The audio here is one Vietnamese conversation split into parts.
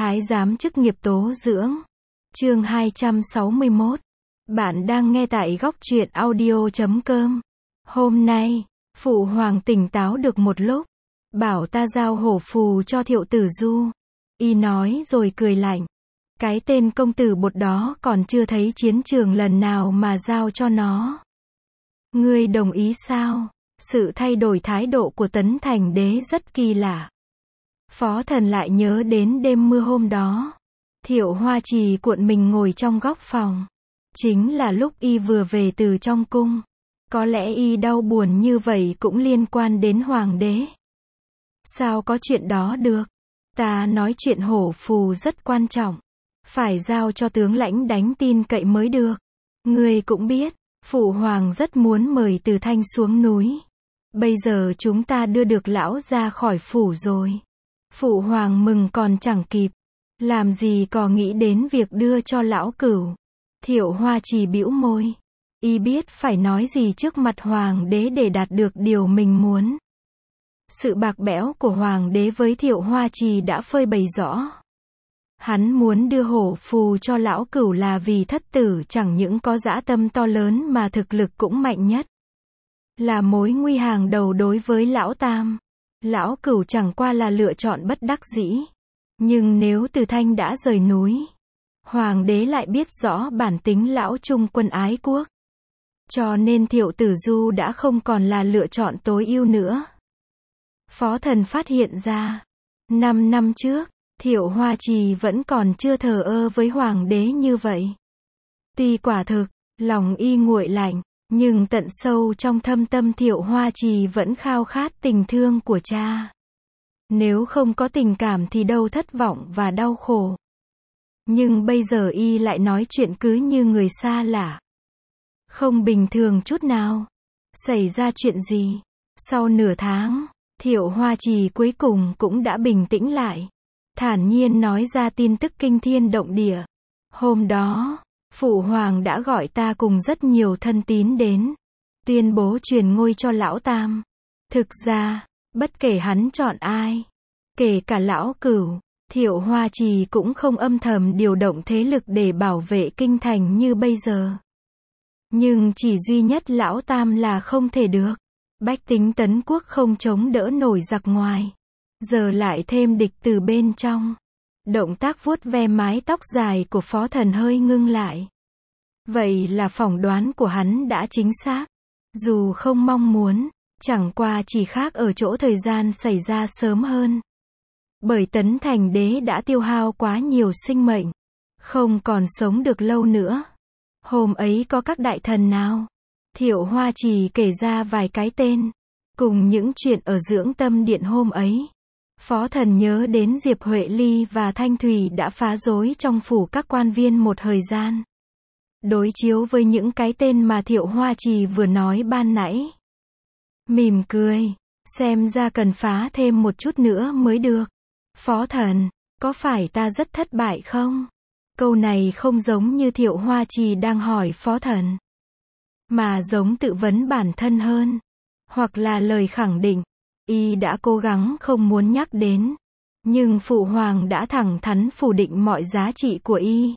Thái giám chức nghiệp tố dưỡng. Chương 261. Bạn đang nghe tại góc truyện audio.com. Hôm nay, Phụ Hoàng tỉnh táo được một lúc, bảo ta giao hổ phù cho Thiệu Tử Du. Y nói rồi cười lạnh. Cái tên công tử bột đó còn chưa thấy chiến trường lần nào mà giao cho nó. Ngươi đồng ý sao? Sự thay đổi thái độ của Tấn Thành Đế rất kỳ lạ. Phó Thần lại nhớ đến đêm mưa hôm đó. Thiệu Hoa Trì cuộn mình ngồi trong góc phòng. Chính là lúc y vừa về từ trong cung. Có lẽ y đau buồn như vậy cũng liên quan đến Hoàng đế. Sao có chuyện đó được? Ta nói chuyện hổ phù rất quan trọng. Phải giao cho tướng lãnh đánh tin cậy mới được. Ngươi cũng biết, Phụ Hoàng rất muốn mời Từ Thanh xuống núi. Bây giờ chúng ta đưa được lão ra khỏi phủ rồi. Phụ Hoàng mừng còn chẳng kịp. Làm gì có nghĩ đến việc đưa cho lão cửu. Thiệu Hoa Trì bĩu môi. Y biết phải nói gì trước mặt Hoàng đế để đạt được điều mình muốn. Sự bạc bẽo của Hoàng đế với Thiệu Hoa Trì đã phơi bày rõ. Hắn muốn đưa hổ phù cho lão cửu là vì thất tử chẳng những có dã tâm to lớn mà thực lực cũng mạnh nhất. Là mối nguy hàng đầu đối với lão tam. Lão cửu chẳng qua là lựa chọn bất đắc dĩ. Nhưng nếu Từ Thanh đã rời núi, Hoàng đế lại biết rõ bản tính lão trung quân ái quốc. Cho nên Thiệu Tử Du đã không còn là lựa chọn tối ưu nữa. Phó Thần phát hiện ra, 5 năm trước, Thiệu Hoa Trì vẫn còn chưa thờ ơ với Hoàng đế như vậy. Tuy quả thực, lòng y nguội lạnh, nhưng tận sâu trong thâm tâm Thiệu Hoa Trì vẫn khao khát tình thương của cha. Nếu không có tình cảm thì đâu thất vọng và đau khổ. Nhưng bây giờ y lại nói chuyện cứ như người xa lạ. Không bình thường chút nào. Xảy ra chuyện gì? Sau nửa tháng, Thiệu Hoa Trì cuối cùng cũng đã bình tĩnh lại. Thản nhiên nói ra tin tức kinh thiên động địa. Hôm đó, Phụ Hoàng đã gọi ta cùng rất nhiều thân tín đến. Tuyên bố truyền ngôi cho lão tam. Thực ra, bất kể hắn chọn ai, kể cả lão cửu, Thiệu Hoa Trì cũng không âm thầm điều động thế lực để bảo vệ kinh thành như bây giờ. Nhưng chỉ duy nhất lão tam là không thể được. Bách tính Tấn Quốc không chống đỡ nổi giặc ngoài. Giờ lại thêm địch từ bên trong. Động tác vuốt ve mái tóc dài của Phó Thần hơi ngưng lại. Vậy là phỏng đoán của hắn đã chính xác. Dù không mong muốn, chẳng qua chỉ khác ở chỗ thời gian xảy ra sớm hơn. Bởi Tấn Thành Đế đã tiêu hao quá nhiều sinh mệnh. Không còn sống được lâu nữa. Hôm ấy có các đại thần nào? Thiệu Hoa Trì kể ra vài cái tên. Cùng những chuyện ở Dưỡng Tâm Điện hôm ấy. Phó Thần nhớ đến Diệp Huệ Ly và Thanh Thủy đã phá rối trong phủ các quan viên một thời gian. Đối chiếu với những cái tên mà Thiệu Hoa Trì vừa nói ban nãy. Mỉm cười. Xem ra cần phá thêm một chút nữa mới được. Phó Thần, có phải ta rất thất bại không? Câu này không giống như Thiệu Hoa Trì đang hỏi Phó Thần. Mà giống tự vấn bản thân hơn. Hoặc là lời khẳng định. Y đã cố gắng không muốn nhắc đến. Nhưng Phụ Hoàng đã thẳng thắn phủ định mọi giá trị của y.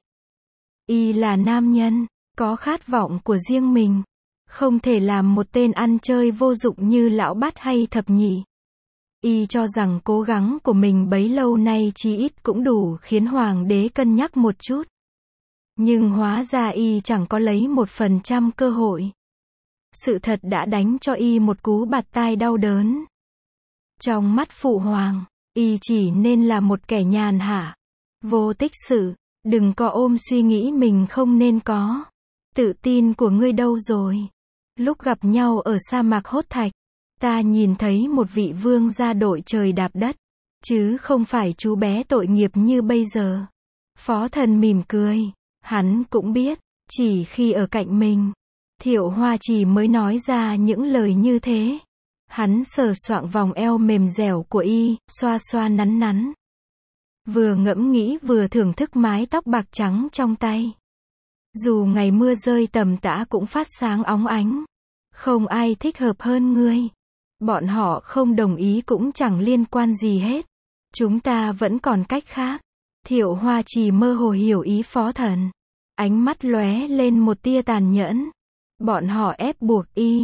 Y là nam nhân, có khát vọng của riêng mình. Không thể làm một tên ăn chơi vô dụng như lão bát hay thập nhị. Y cho rằng cố gắng của mình bấy lâu nay chí ít cũng đủ khiến Hoàng đế cân nhắc một chút. Nhưng hóa ra y chẳng có lấy 1% cơ hội. Sự thật đã đánh cho y một cú bạt tai đau đớn. Trong mắt Phụ Hoàng, y chỉ nên là một kẻ nhàn hạ, vô tích sự, đừng có ôm suy nghĩ mình không nên có. Tự tin của ngươi đâu rồi? Lúc gặp nhau ở sa mạc Hốt Thạch, ta nhìn thấy một vị vương gia đội trời đạp đất, chứ không phải chú bé tội nghiệp như bây giờ. Phó Thần mỉm cười, hắn cũng biết, chỉ khi ở cạnh mình, Thiệu Hoa Trì mới nói ra những lời như thế. Hắn sờ soạng vòng eo mềm dẻo của y, xoa xoa nắn nắn. Vừa ngẫm nghĩ vừa thưởng thức mái tóc bạc trắng trong tay. Dù ngày mưa rơi tầm tã cũng phát sáng óng ánh. Không ai thích hợp hơn ngươi. Bọn họ không đồng ý cũng chẳng liên quan gì hết. Chúng ta vẫn còn cách khác. Thiệu Hoa Trì mơ hồ hiểu ý phó thần. Ánh mắt lóe lên một tia tàn nhẫn. Bọn họ ép buộc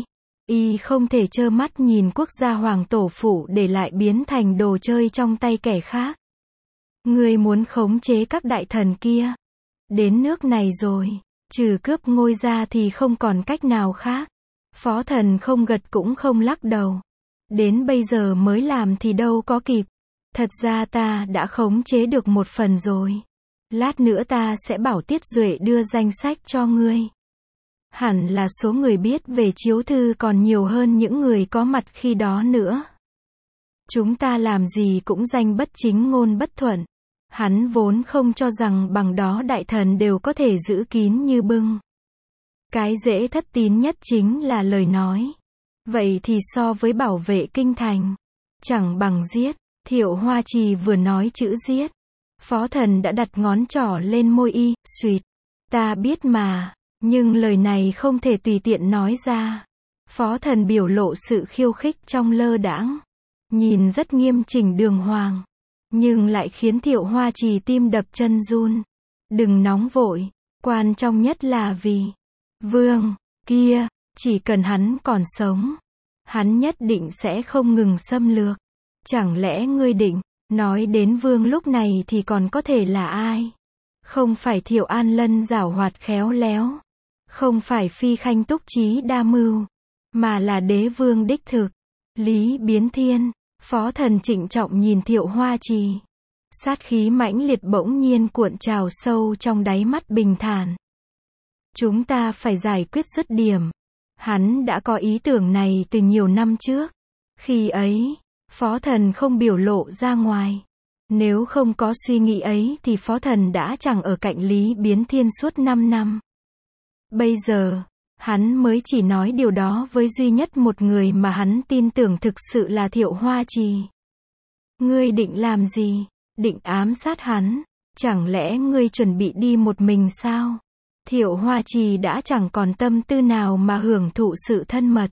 y không thể trơ mắt nhìn quốc gia hoàng tổ phụ để lại biến thành đồ chơi trong tay kẻ khác. Ngươi muốn khống chế các đại thần kia. Đến nước này rồi, trừ cướp ngôi ra thì không còn cách nào khác. Phó thần không gật cũng không lắc đầu. Đến bây giờ mới làm thì đâu có kịp. Thật ra ta đã khống chế được một phần rồi. Lát nữa ta sẽ bảo Tiết Duệ đưa danh sách cho ngươi. Hẳn là số người biết về chiếu thư còn nhiều hơn những người có mặt khi đó nữa. Chúng ta làm gì cũng danh bất chính ngôn bất thuận. Hắn vốn không cho rằng bằng đó đại thần đều có thể giữ kín như bưng. Cái dễ thất tín nhất chính là lời nói. Vậy thì so với bảo vệ kinh thành, chẳng bằng giết. Thiệu Hoa Trì vừa nói chữ giết, phó thần đã đặt ngón trỏ lên môi y, suýt. Ta biết mà, nhưng lời này không thể tùy tiện nói ra. Phó thần biểu lộ sự khiêu khích trong lơ đãng. Nhìn rất nghiêm chỉnh đường hoàng. Nhưng lại khiến Thiệu Hoa Trì tim đập chân run. Đừng nóng vội, quan trọng nhất là vì Vương kia, chỉ cần hắn còn sống, hắn nhất định sẽ không ngừng xâm lược. Chẳng lẽ ngươi định nói đến Vương lúc này thì còn có thể là ai? Không phải Thiệu An Lân giảo hoạt khéo léo, không phải Phi Khanh túc trí đa mưu, mà là đế vương đích thực, Lý Biến Thiên. Phó thần trịnh trọng nhìn Thiệu Hoa Trì. Sát khí mãnh liệt bỗng nhiên cuộn trào sâu trong đáy mắt bình thản. Chúng ta phải giải quyết dứt điểm. Hắn đã có ý tưởng này từ nhiều năm trước. Khi ấy, phó thần không biểu lộ ra ngoài. Nếu không có suy nghĩ ấy thì phó thần đã chẳng ở cạnh Lý Biến Thiên suốt 5 năm. Bây giờ, hắn mới chỉ nói điều đó với duy nhất một người mà hắn tin tưởng thực sự là Thiệu Hoa Trì. Ngươi định làm gì? Định ám sát hắn? Chẳng lẽ ngươi chuẩn bị đi một mình sao? Thiệu Hoa Trì đã chẳng còn tâm tư nào mà hưởng thụ sự thân mật.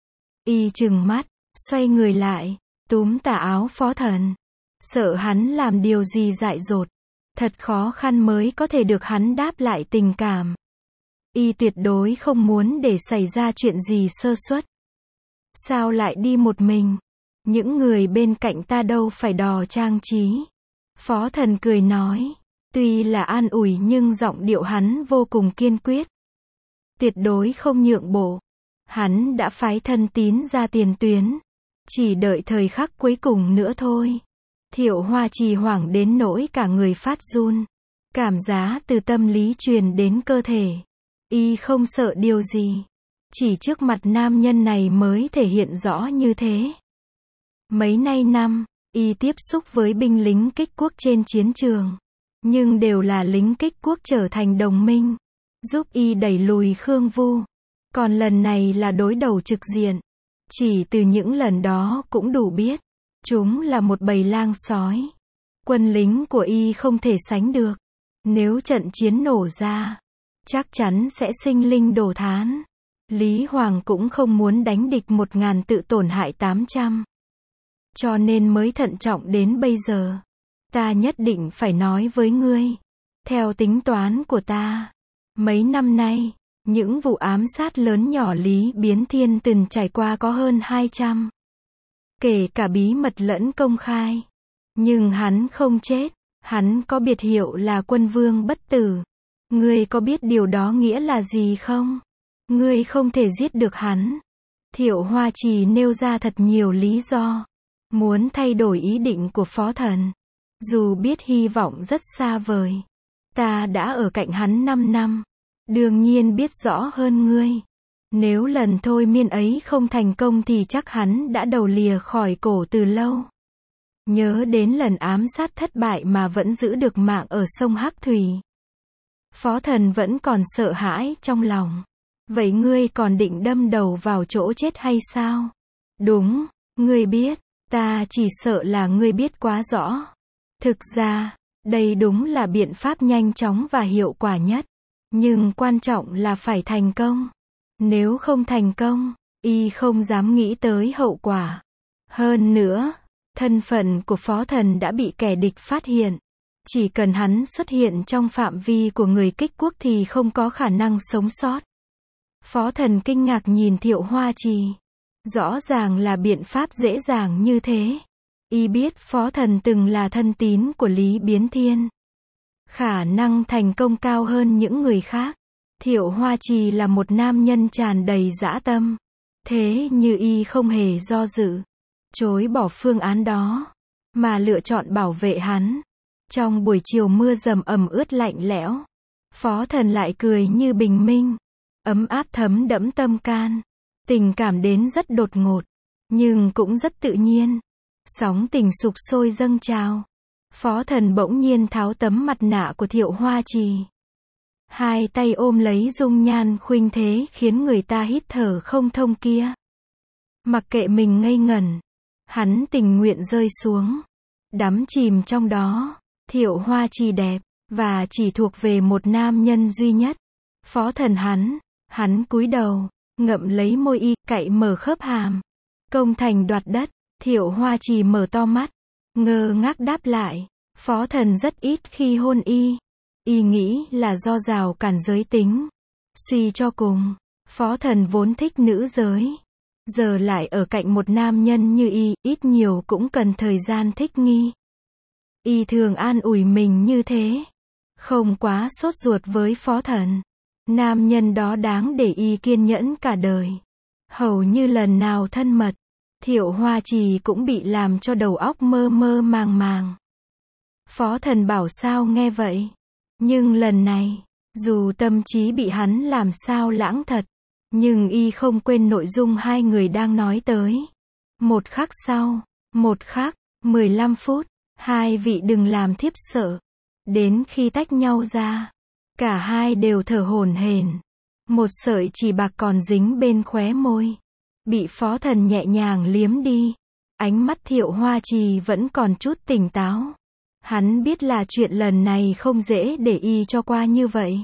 Y trừng mắt, xoay người lại, túm tà áo phó thần. Sợ hắn làm điều gì dại dột. Thật khó khăn mới có thể được hắn đáp lại tình cảm. Y tuyệt đối không muốn để xảy ra chuyện gì sơ suất. Sao lại đi một mình? Những người bên cạnh ta đâu phải đò trang trí. Phó thần cười nói. Tuy là an ủi nhưng giọng điệu hắn vô cùng kiên quyết. Tuyệt đối không nhượng bộ. Hắn đã phái thân tín ra tiền tuyến. Chỉ đợi thời khắc cuối cùng nữa thôi. Thiệu Hoa Trì hoảng đến nỗi cả người phát run. Cảm giá từ tâm lý truyền đến cơ thể. Y không sợ điều gì. Chỉ trước mặt nam nhân này mới thể hiện rõ như thế. Mấy nay năm, Y tiếp xúc với binh lính kích quốc trên chiến trường. Nhưng đều là lính kích quốc trở thành đồng minh. Giúp Y đẩy lùi Khương Vu. Còn lần này là đối đầu trực diện. Chỉ từ những lần đó cũng đủ biết. Chúng là một bầy lang sói. Quân lính của Y không thể sánh được. Nếu trận chiến nổ ra, chắc chắn sẽ sinh linh đồ thán. Lý Hoàng cũng không muốn đánh địch 1000 tự tổn hại 800. Cho nên mới thận trọng đến bây giờ. Ta nhất định phải nói với ngươi. Theo tính toán của ta, mấy năm nay, những vụ ám sát lớn nhỏ Lý Biến Thiên từng trải qua có hơn 200. Kể cả bí mật lẫn công khai. Nhưng hắn không chết. Hắn có biệt hiệu là Quân Vương bất tử. Ngươi có biết điều đó nghĩa là gì không? Ngươi không thể giết được hắn. Thiệu Hoa Trì nêu ra thật nhiều lý do. Muốn thay đổi ý định của phó thần. Dù biết hy vọng rất xa vời. Ta đã ở cạnh hắn 5 năm. Đương nhiên biết rõ hơn ngươi. Nếu lần thôi miên ấy không thành công thì chắc hắn đã đầu lìa khỏi cổ từ lâu. Nhớ đến lần ám sát thất bại mà vẫn giữ được mạng ở sông Hắc Thủy. Phó thần vẫn còn sợ hãi trong lòng. Vậy ngươi còn định đâm đầu vào chỗ chết hay sao? Đúng, ngươi biết, ta chỉ sợ là ngươi biết quá rõ. Thực ra, đây đúng là biện pháp nhanh chóng và hiệu quả nhất. Nhưng quan trọng là phải thành công. Nếu không thành công, Y không dám nghĩ tới hậu quả. Hơn nữa, thân phận của phó thần đã bị kẻ địch phát hiện. Chỉ cần hắn xuất hiện trong phạm vi của người kích quốc thì không có khả năng sống sót. Phó Thần kinh ngạc nhìn Thiệu Hoa Trì. Rõ ràng là biện pháp dễ dàng như thế. Y biết Phó Thần từng là thân tín của Lý Biến Thiên. Khả năng thành công cao hơn những người khác. Thiệu Hoa Trì là một nam nhân tràn đầy dã tâm. Thế như Y không hề do dự, chối bỏ phương án đó, mà lựa chọn bảo vệ hắn. Trong buổi chiều mưa dầm ẩm ướt lạnh lẽo, Phó Thần lại cười như bình minh, ấm áp thấm đẫm tâm can. Tình cảm đến rất đột ngột, nhưng cũng rất tự nhiên. Sóng tình sục sôi dâng trào. Phó Thần bỗng nhiên tháo tấm mặt nạ của Thiệu Hoa Trì. Hai tay ôm lấy dung nhan khuynh thế khiến người ta hít thở không thông kia. Mặc kệ mình ngây ngẩn, hắn tình nguyện rơi xuống, đắm chìm trong đó. Thiệu Hoa Trì đẹp, và chỉ thuộc về một nam nhân duy nhất. Phó Thần hắn cúi đầu, ngậm lấy môi Y, cạy mở khớp hàm. Công thành đoạt đất. Thiệu Hoa Trì mở to mắt, ngơ ngác đáp lại. Phó Thần rất ít khi hôn Y. Y nghĩ là do rào cản giới tính. Suy cho cùng, Phó Thần vốn thích nữ giới. Giờ lại ở cạnh một nam nhân như Y, ít nhiều cũng cần thời gian thích nghi. Y thường an ủi mình như thế. Không quá sốt ruột với Phó Thần. Nam nhân đó đáng để Y kiên nhẫn cả đời. Hầu như lần nào thân mật, Thiệu Hoa Trì cũng bị làm cho đầu óc mơ mơ màng màng. Phó Thần bảo sao nghe vậy. Nhưng lần này, dù tâm trí bị hắn làm sao lãng thật, nhưng Y không quên nội dung hai người đang nói tới. Một khắc sau, 15 phút, hai vị đừng làm thiếp sợ. Đến khi tách nhau ra, cả hai đều thở hổn hển. Một sợi chỉ bạc còn dính bên khóe môi, bị Phó Thần nhẹ nhàng liếm đi. Ánh mắt Thiệu Hoa Trì vẫn còn chút tỉnh táo. Hắn biết là chuyện lần này không dễ để Y cho qua như vậy.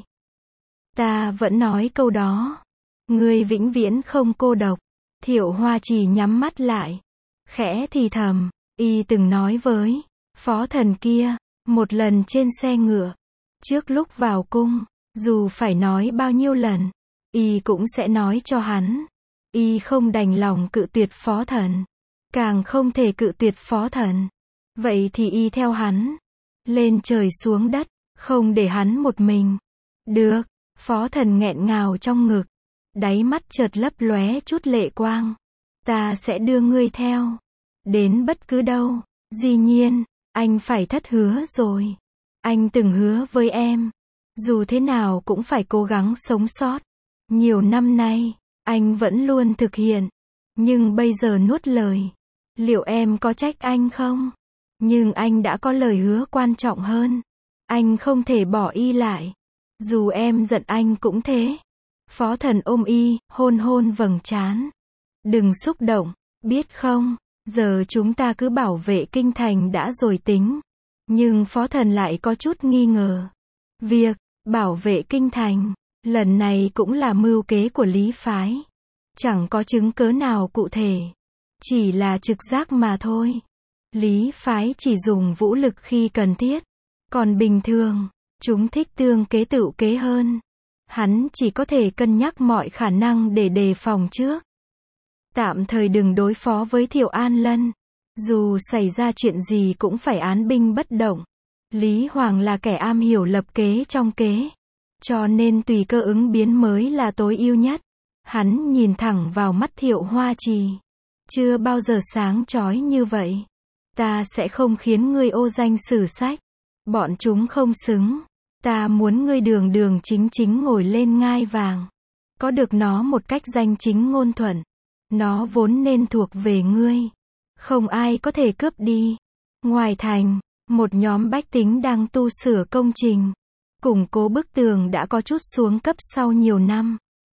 Ta vẫn nói câu đó. Ngươi vĩnh viễn không cô độc. Thiệu Hoa Trì nhắm mắt lại, khẽ thì thầm. Y từng nói với Phó Thần kia, một lần trên xe ngựa, trước lúc vào cung, dù phải nói bao nhiêu lần, Y cũng sẽ nói cho hắn. Y không đành lòng cự tuyệt Phó Thần, càng không thể cự tuyệt Phó Thần. Vậy thì Y theo hắn, lên trời xuống đất, không để hắn một mình. Được. Phó Thần nghẹn ngào trong ngực, đáy mắt chợt lấp lóe chút lệ quang. Ta sẽ đưa ngươi theo, đến bất cứ đâu. Dĩ nhiên, anh phải thất hứa rồi. Anh từng hứa với em, dù thế nào cũng phải cố gắng sống sót. Nhiều năm nay, anh vẫn luôn thực hiện. Nhưng bây giờ nuốt lời, liệu em có trách anh không? Nhưng anh đã có lời hứa quan trọng hơn. Anh không thể bỏ Y lại. Dù em giận anh cũng thế. Phó Thần ôm Y, hôn hôn vầng trán. Đừng xúc động, biết không? Giờ chúng ta cứ bảo vệ kinh thành đã rồi tính. Nhưng Phó Thần lại có chút nghi ngờ. Việc bảo vệ kinh thành, lần này cũng là mưu kế của Lý phái. Chẳng có chứng cớ nào cụ thể. Chỉ là trực giác mà thôi. Lý phái chỉ dùng vũ lực khi cần thiết. Còn bình thường, chúng thích tương kế tựu kế hơn. Hắn chỉ có thể cân nhắc mọi khả năng để đề phòng trước. Tạm thời đừng đối phó với Thiệu An Lân. Dù xảy ra chuyện gì cũng phải án binh bất động. Lý Hoàng là kẻ am hiểu lập kế trong kế. Cho nên tùy cơ ứng biến mới là tối ưu nhất. Hắn nhìn thẳng vào mắt Thiệu Hoa Trì. Chưa bao giờ sáng chói như vậy. Ta sẽ không khiến ngươi ô danh sử sách. Bọn chúng không xứng. Ta muốn ngươi đường đường chính chính ngồi lên ngai vàng. Có được nó một cách danh chính ngôn thuận. Nó vốn nên thuộc về ngươi. Không ai có thể cướp đi. Ngoài thành, một nhóm bách tính đang tu sửa công trình. Củng cố bức tường đã có chút xuống cấp sau nhiều năm.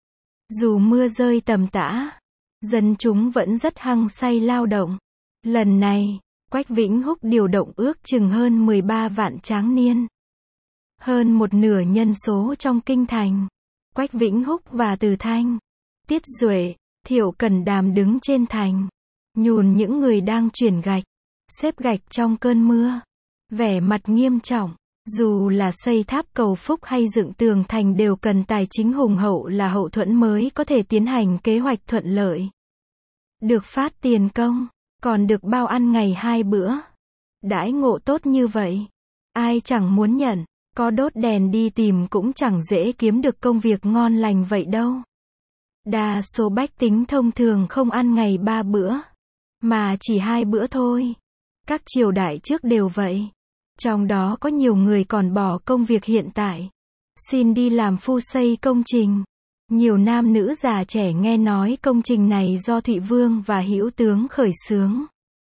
Dù mưa rơi tầm tã, dân chúng vẫn rất hăng say lao động. Lần này, Quách Vĩnh Húc điều động ước chừng hơn 13 vạn tráng niên. Hơn một nửa nhân số trong kinh thành. Quách Vĩnh Húc và Từ Thanh, Tiết Duệ, Thiệu Cẩn Đàm đứng trên thành, nhùn những người đang chuyển gạch, xếp gạch trong cơn mưa. vẻ mặt nghiêm trọng. Dù là xây tháp cầu phúc hay dựng tường thành đều cần tài chính hùng hậu là hậu thuẫn mới có thể tiến hành kế hoạch thuận lợi. Được phát tiền công, còn được bao ăn ngày 2 bữa. Đãi ngộ tốt như vậy, ai chẳng muốn nhận, có đốt đèn đi tìm cũng chẳng dễ kiếm được công việc ngon lành vậy đâu. Đa số bách tính thông thường không ăn ngày 3 bữa, mà chỉ 2 bữa thôi. Các triều đại trước đều vậy. Trong đó có nhiều người còn bỏ công việc hiện tại, xin đi làm phu xây công trình. Nhiều nam nữ già trẻ nghe nói công trình này do Thụy Vương và Hữu Tướng khởi xướng.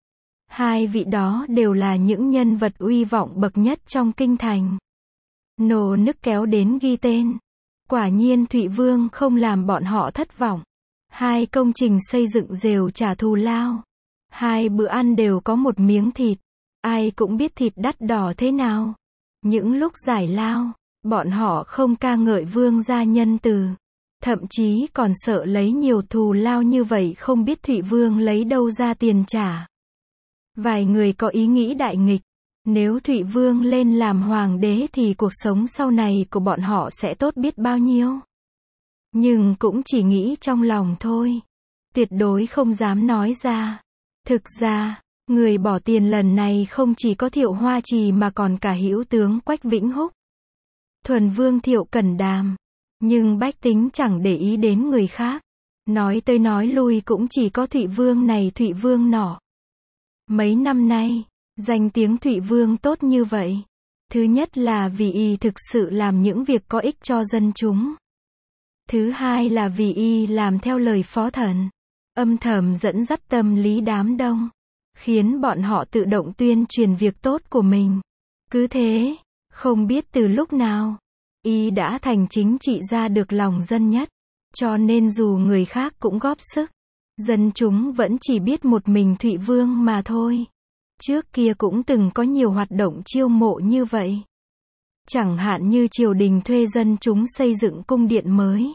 Hai vị đó đều là những nhân vật uy vọng bậc nhất trong kinh thành. Nô nức kéo đến ghi tên. Quả nhiên Thụy Vương không làm bọn họ thất vọng. 2 công trình xây dựng đều trả thù lao. 2 bữa ăn đều có một miếng thịt. Ai cũng biết thịt đắt đỏ thế nào. Những lúc giải lao, bọn họ không ca ngợi vương gia nhân từ. Thậm chí còn sợ lấy nhiều thù lao như vậy không biết Thụy Vương lấy đâu ra tiền trả. Vài người có ý nghĩ đại nghịch. Nếu Thụy Vương lên làm hoàng đế thì cuộc sống sau này của bọn họ sẽ tốt biết bao nhiêu. Nhưng cũng chỉ nghĩ trong lòng thôi. Tuyệt đối không dám nói ra. Thực ra, người bỏ tiền lần này không chỉ có Thiệu Hoa Trì mà còn cả Hữu Tướng Quách Vĩnh Húc, Thuần Vương Thiệu Cẩn Đàm. Nhưng bách tính chẳng để ý đến người khác. Nói tới nói lui cũng chỉ có Thụy Vương này Thụy Vương nọ. Mấy năm nay, danh tiếng Thụy Vương tốt như vậy. Thứ nhất là vì y thực sự làm những việc có ích cho dân chúng. Thứ hai là vì y làm theo lời phó thần, âm thầm dẫn dắt tâm lý đám đông, khiến bọn họ tự động tuyên truyền việc tốt của mình. Cứ thế, không biết từ lúc nào, y đã thành chính trị gia được lòng dân nhất. Cho nên dù người khác cũng góp sức, dân chúng vẫn chỉ biết một mình Thụy Vương mà thôi. Trước kia cũng từng có nhiều hoạt động chiêu mộ như vậy. Chẳng hạn như triều đình thuê dân chúng xây dựng cung điện mới.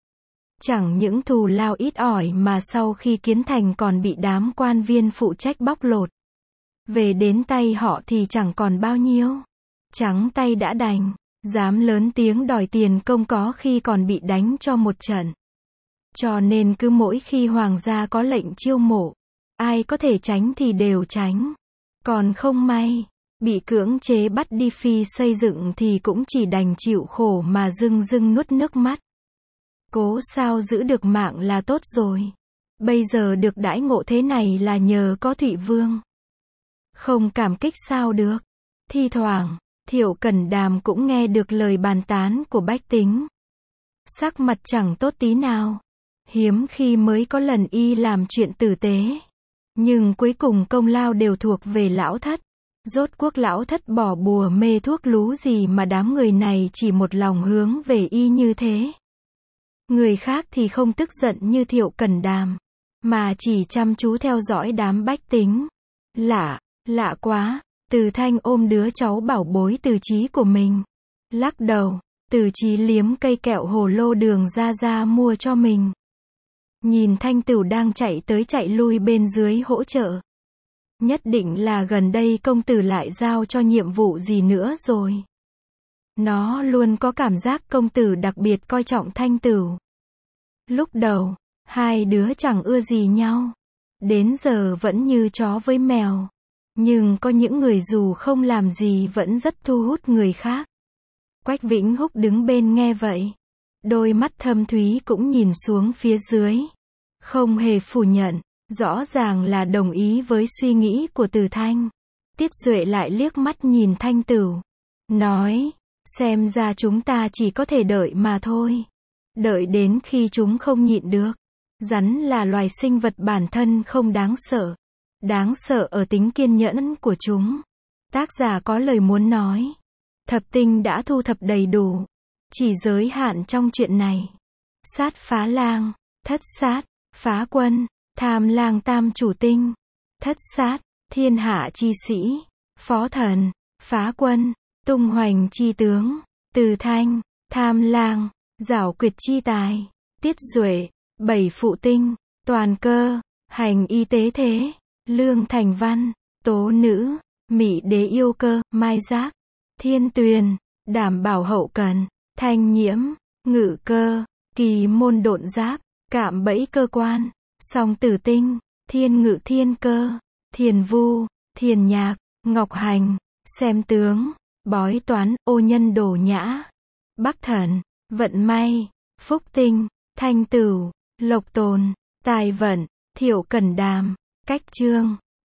Chẳng những thù lao ít ỏi mà sau khi kiến thành còn bị đám quan viên phụ trách bóc lột. Về đến tay họ thì chẳng còn bao nhiêu. Trắng tay đã đành, dám lớn tiếng đòi tiền công có khi còn bị đánh cho một trận. Cho nên cứ mỗi khi hoàng gia có lệnh chiêu mộ, ai có thể tránh thì đều tránh. Còn không may, bị cưỡng chế bắt đi phi xây dựng thì cũng chỉ đành chịu khổ mà rưng rưng nuốt nước mắt. Cố sao giữ được mạng là tốt rồi. Bây giờ được đãi ngộ thế này là nhờ có Thụy Vương. Không cảm kích sao được. Thi thoảng, Thiệu Cẩn Đàm cũng nghe được lời bàn tán của bách tính. Sắc mặt chẳng tốt tí nào. Hiếm khi mới có lần y làm chuyện tử tế. Nhưng cuối cùng công lao đều thuộc về lão thất. Rốt cuộc lão thất bỏ bùa mê thuốc lú gì mà đám người này chỉ một lòng hướng về y như thế. Người khác thì không tức giận như Thiệu Cẩn Đàm, mà chỉ chăm chú theo dõi đám bách tính. Lạ quá, Từ Thanh ôm đứa cháu bảo bối Từ Chí của mình. Lắc đầu, Từ Chí liếm cây kẹo hồ lô đường ra mua cho mình. Nhìn Thanh Tửu đang chạy tới chạy lui bên dưới hỗ trợ. Nhất định là gần đây công tử lại giao cho nhiệm vụ gì nữa rồi. Nó luôn có cảm giác công tử đặc biệt coi trọng Thanh Tửu. Lúc đầu, hai đứa chẳng ưa gì nhau. Đến giờ vẫn như chó với mèo. Nhưng có những người dù không làm gì vẫn rất thu hút người khác. Quách Vĩnh Húc đứng bên nghe vậy. Đôi mắt thâm thúy cũng nhìn xuống phía dưới. Không hề phủ nhận, rõ ràng là đồng ý với suy nghĩ của Từ Thanh. Tiết Duệ lại liếc mắt nhìn Thanh Tửu. Nói, xem ra chúng ta chỉ có thể đợi mà thôi. Đợi đến khi chúng không nhịn được. Rắn là loài sinh vật bản thân không đáng sợ. Đáng sợ ở tính kiên nhẫn của chúng. Tác giả có lời muốn nói. Thập tinh đã thu thập đầy đủ. Chỉ giới hạn trong chuyện này. Sát phá lang, thất sát, phá quân, tham lang tam chủ tinh. Thất sát, thiên hạ chi sĩ, phó thần, phá quân, tung hoành chi tướng, Từ Thanh, tham lang, giảo quyệt chi tài, Tiết Duệ, bảy phụ tinh, toàn cơ, hành y tế thế, lương thành văn, tố nữ, Mị đế yêu cơ, mai giác, thiên tuyền, đảm bảo hậu cần, thanh nhiễm, ngự cơ, kỳ môn độn giáp, cạm bẫy cơ quan, song tử tinh, thiên ngự thiên cơ, thiền vu, thiền nhạc, ngọc hành, xem tướng, bói toán, ô nhân đồ nhã, bắc thần, vận may, phúc tinh, thanh tửu, lộc tồn, tài vận, thiệu cẩn đàm, cách chương.